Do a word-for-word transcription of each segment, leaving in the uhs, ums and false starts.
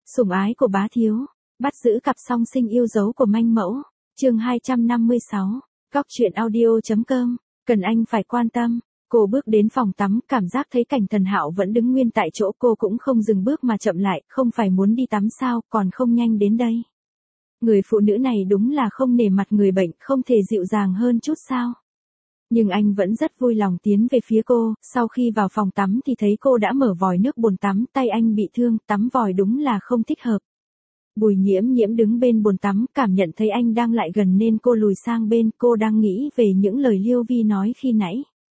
Sủng ái của bá thiếu, bắt giữ cặp song sinh yêu dấu của manh mẫu, chương hai trăm năm mươi sáu, góc truyện audio.com, cần anh phải quan tâm. Cô bước đến phòng tắm, cảm giác thấy Cảnh Thần Hạo vẫn đứng nguyên tại chỗ, cô cũng không dừng bước mà chậm lại, không phải muốn đi tắm sao, còn không nhanh đến đây. Người phụ nữ này đúng là không nể mặt người bệnh, không thể dịu dàng hơn chút sao. Nhưng anh vẫn rất vui lòng tiến về phía cô, sau khi vào phòng tắm thì thấy cô đã mở vòi nước bồn tắm, tay anh bị thương, tắm vòi đúng là không thích hợp. Bùi nhiễm nhiễm đứng bên bồn tắm, cảm nhận thấy anh đang lại gần nên cô lùi sang bên, cô đang nghĩ về những lời Liêu Vi nói khi nãy.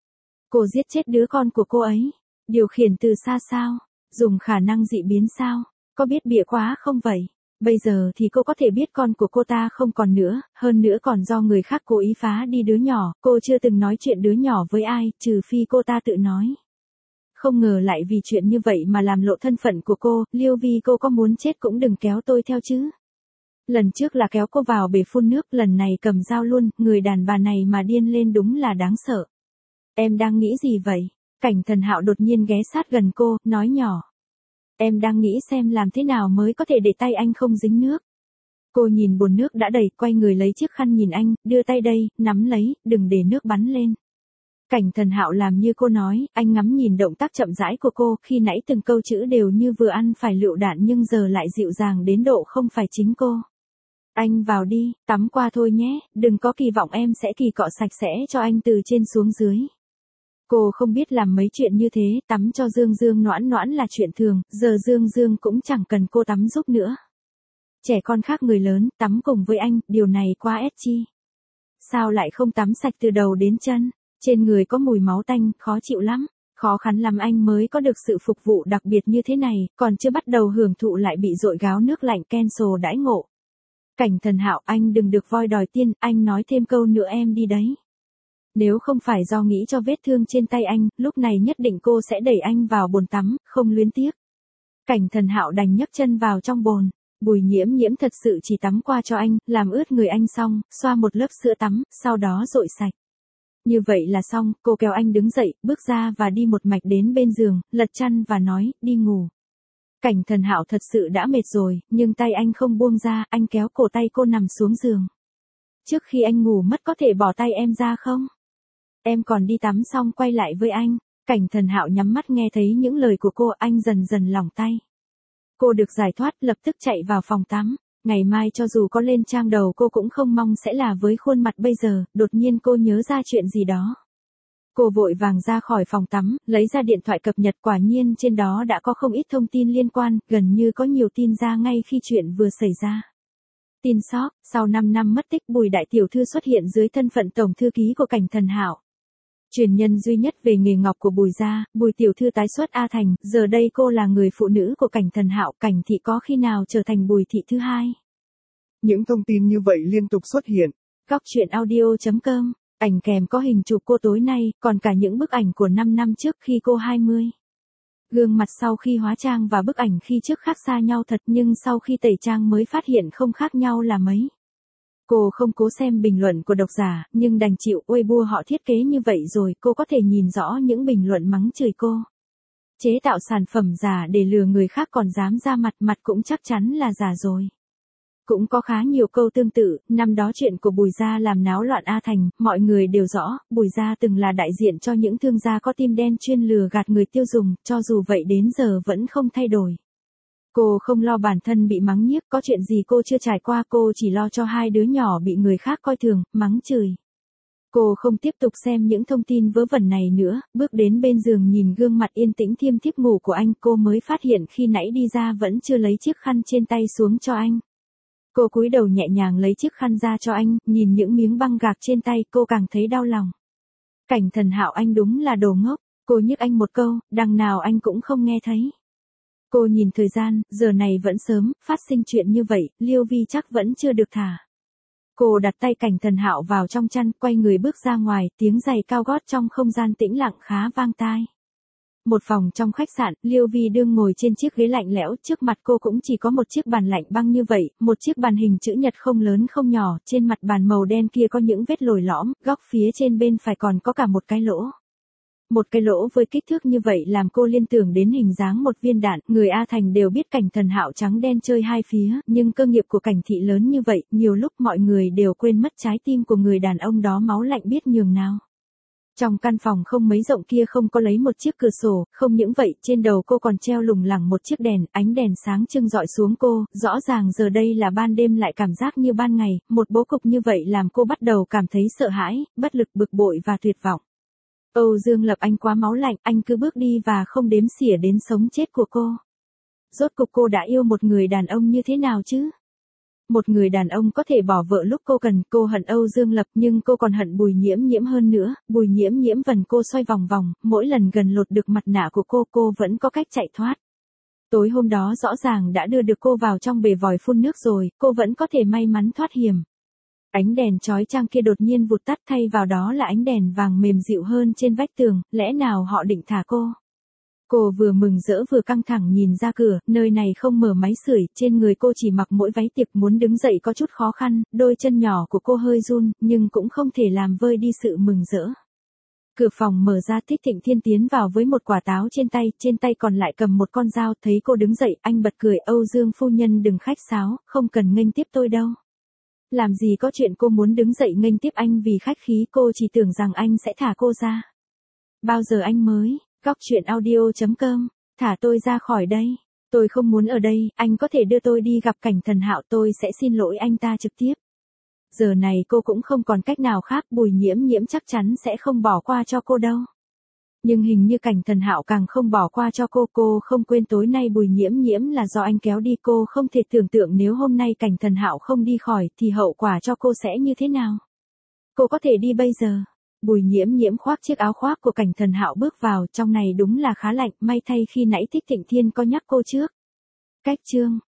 Cô giết chết đứa con của cô ấy, điều khiển từ xa sao, dùng khả năng dị biến sao, có biết bịa quá không vậy? Bây giờ thì cô có thể biết con của cô ta không còn nữa, hơn nữa còn do người khác cố ý phá đi đứa nhỏ, cô chưa từng nói chuyện đứa nhỏ với ai, trừ phi cô ta tự nói. Không ngờ lại vì chuyện như vậy mà làm lộ thân phận của cô, Liêu Vi, cô có muốn chết cũng đừng kéo tôi theo chứ. Lần trước là kéo cô vào bể phun nước, lần này cầm dao luôn, người đàn bà này mà điên lên đúng là đáng sợ. Em đang nghĩ gì vậy? Cảnh Thần Hạo đột nhiên ghé sát gần cô, nói nhỏ. Em đang nghĩ xem làm thế nào mới có thể để tay anh không dính nước. Cô nhìn bồn nước đã đầy, quay người lấy chiếc khăn nhìn anh, đưa tay đây, nắm lấy, đừng để nước bắn lên. Cảnh Thần Hạo làm như cô nói, anh ngắm nhìn động tác chậm rãi của cô, khi nãy từng câu chữ đều như vừa ăn phải lựu đạn nhưng giờ lại dịu dàng đến độ không phải chính cô. Anh vào đi, tắm qua thôi nhé, đừng có kỳ vọng em sẽ kỳ cọ sạch sẽ cho anh từ trên xuống dưới. Cô không biết làm mấy chuyện như thế, tắm cho Dương Dương noãn noãn là chuyện thường, giờ Dương Dương cũng chẳng cần cô tắm giúp nữa. Trẻ con khác người lớn, tắm cùng với anh, điều này quá ép chi. Sao lại không tắm sạch từ đầu đến chân, trên người có mùi máu tanh, khó chịu lắm, khó khăn lắm anh mới có được sự phục vụ đặc biệt như thế này, còn chưa bắt đầu hưởng thụ lại bị dội gáo nước lạnh cancel đãi ngộ. Cảnh Thần Hạo, anh đừng được voi đòi tiên, anh nói thêm câu nữa em đi đấy. Nếu không phải do nghĩ cho vết thương trên tay anh, lúc này nhất định cô sẽ đẩy anh vào bồn tắm, không luyến tiếc. Cảnh Thần Hạo đành nhấc chân vào trong bồn. Bùi nhiễm nhiễm thật sự chỉ tắm qua cho anh, làm ướt người anh xong, xoa một lớp sữa tắm, sau đó dội sạch. Như vậy là xong, cô kéo anh đứng dậy, bước ra và đi một mạch đến bên giường, lật chăn và nói, đi ngủ. Cảnh Thần Hạo thật sự đã mệt rồi, nhưng tay anh không buông ra, anh kéo cổ tay cô nằm xuống giường. Trước khi anh ngủ mất có thể bỏ tay em ra không? Em còn đi tắm xong quay lại với anh. Cảnh Thần Hạo nhắm mắt nghe thấy những lời của cô, anh dần dần lỏng tay. Cô được giải thoát, lập tức chạy vào phòng tắm. Ngày mai cho dù có lên trang đầu cô cũng không mong sẽ là với khuôn mặt bây giờ, đột nhiên cô nhớ ra chuyện gì đó. Cô vội vàng ra khỏi phòng tắm, lấy ra điện thoại cập nhật, quả nhiên trên đó đã có không ít thông tin liên quan, gần như có nhiều tin ra ngay khi chuyện vừa xảy ra. Tin sót, sau năm năm mất tích Bùi đại tiểu thư xuất hiện dưới thân phận tổng thư ký của Cảnh Thần Hạo. Truyền nhân duy nhất về nghề ngọc của Bùi gia, Bùi tiểu thư tái xuất A Thành, giờ đây cô là người phụ nữ của Cảnh Thần Hạo, Cảnh thị có khi nào trở thành Bùi thị thứ hai. Những thông tin như vậy liên tục xuất hiện. Góc truyện audio.com, ảnh kèm có hình chụp cô tối nay, còn cả những bức ảnh của năm năm trước khi cô hai mươi. Gương mặt sau khi hóa trang và bức ảnh khi trước khác xa nhau thật, nhưng sau khi tẩy trang mới phát hiện không khác nhau là mấy. Cô không cố xem bình luận của độc giả, nhưng đành chịu, Weibo họ thiết kế như vậy rồi, cô có thể nhìn rõ những bình luận mắng chửi cô. Chế tạo sản phẩm giả để lừa người khác còn dám ra mặt, mặt cũng chắc chắn là giả rồi. Cũng có khá nhiều câu tương tự, năm đó chuyện của Bùi gia làm náo loạn A Thành, mọi người đều rõ, Bùi gia từng là đại diện cho những thương gia có tim đen chuyên lừa gạt người tiêu dùng, cho dù vậy đến giờ vẫn không thay đổi. Cô không lo bản thân bị mắng nhiếc, có chuyện gì cô chưa trải qua, cô chỉ lo cho hai đứa nhỏ bị người khác coi thường, mắng chửi. Cô không tiếp tục xem những thông tin vớ vẩn này nữa, bước đến bên giường nhìn gương mặt yên tĩnh thiêm thiếp ngủ của anh, cô mới phát hiện khi nãy đi ra vẫn chưa lấy chiếc khăn trên tay xuống cho anh. Cô cúi đầu nhẹ nhàng lấy chiếc khăn ra cho anh, nhìn những miếng băng gạc trên tay, cô càng thấy đau lòng. Cảnh Thần Hạo, anh đúng là đồ ngốc, cô nhức anh một câu, đằng nào anh cũng không nghe thấy. Cô nhìn thời gian, giờ này vẫn sớm, phát sinh chuyện như vậy, Liêu Vi chắc vẫn chưa được thả. Cô đặt tay Cảnh Thần Hạo vào trong chăn, quay người bước ra ngoài, tiếng giày cao gót trong không gian tĩnh lặng khá vang tai. Một phòng trong khách sạn, Liêu Vi đương ngồi trên chiếc ghế lạnh lẽo, trước mặt cô cũng chỉ có một chiếc bàn lạnh băng như vậy, một chiếc bàn hình chữ nhật không lớn không nhỏ, trên mặt bàn màu đen kia có những vết lồi lõm, góc phía trên bên phải còn có cả một cái lỗ. Một cái lỗ với kích thước như vậy làm cô liên tưởng đến hình dáng một viên đạn, người A Thành đều biết Cảnh Thần Hạo trắng đen chơi hai phía, nhưng cơ nghiệp của Cảnh thị lớn như vậy, nhiều lúc mọi người đều quên mất trái tim của người đàn ông đó máu lạnh biết nhường nào. Trong căn phòng không mấy rộng kia không có lấy một chiếc cửa sổ, không những vậy, trên đầu cô còn treo lủng lẳng một chiếc đèn, ánh đèn sáng trưng rọi xuống cô, rõ ràng giờ đây là ban đêm lại cảm giác như ban ngày, một bố cục như vậy làm cô bắt đầu cảm thấy sợ hãi, bất lực, bực bội và tuyệt vọng. Âu Dương Lập, anh quá máu lạnh, anh cứ bước đi và không đếm xỉa đến sống chết của cô. Rốt cục cô đã yêu một người đàn ông như thế nào chứ? Một người đàn ông có thể bỏ vợ lúc cô cần, cô hận Âu Dương Lập nhưng cô còn hận Bùi Nhiễm Nhiễm hơn nữa, Bùi Nhiễm Nhiễm vần cô xoay vòng vòng, mỗi lần gần lột được mặt nạ của cô, cô vẫn có cách chạy thoát. Tối hôm đó rõ ràng đã đưa được cô vào trong bể vòi phun nước rồi, cô vẫn có thể may mắn thoát hiểm. Ánh đèn chói chang kia đột nhiên vụt tắt, thay vào đó là ánh đèn vàng mềm dịu hơn trên vách tường, lẽ nào họ định thả cô? Cô vừa mừng rỡ vừa căng thẳng nhìn ra cửa, nơi này không mở máy sưởi, trên người cô chỉ mặc mỗi váy tiệc, muốn đứng dậy có chút khó khăn, đôi chân nhỏ của cô hơi run, nhưng cũng không thể làm vơi đi sự mừng rỡ. Cửa phòng mở ra, Thích Thịnh Thiên tiến vào với một quả táo trên tay, trên tay còn lại cầm một con dao, thấy cô đứng dậy, anh bật cười, Âu Dương phu nhân đừng khách sáo, không cần nghênh tiếp tôi đâu. Làm gì có chuyện cô muốn đứng dậy nghênh tiếp anh vì khách khí, cô chỉ tưởng rằng anh sẽ thả cô ra. Bao giờ anh mới, Góc truyện audio chấm com, thả tôi ra khỏi đây. Tôi không muốn ở đây, anh có thể đưa tôi đi gặp Cảnh Thần Hạo, tôi sẽ xin lỗi anh ta trực tiếp. Giờ này cô cũng không còn cách nào khác, Bùi Nhiễm Nhiễm chắc chắn sẽ không bỏ qua cho cô đâu. Nhưng hình như Cảnh Thần Hạo càng không bỏ qua cho cô, cô không quên tối nay Bùi Nhiễm Nhiễm là do anh kéo đi, cô không thể tưởng tượng nếu hôm nay Cảnh Thần Hạo không đi khỏi thì hậu quả cho cô sẽ như thế nào. Cô có thể đi bây giờ. Bùi Nhiễm Nhiễm khoác chiếc áo khoác của Cảnh Thần Hạo bước vào, trong này đúng là khá lạnh, may thay khi nãy Thích Thịnh Thiên có nhắc cô trước. Cách chương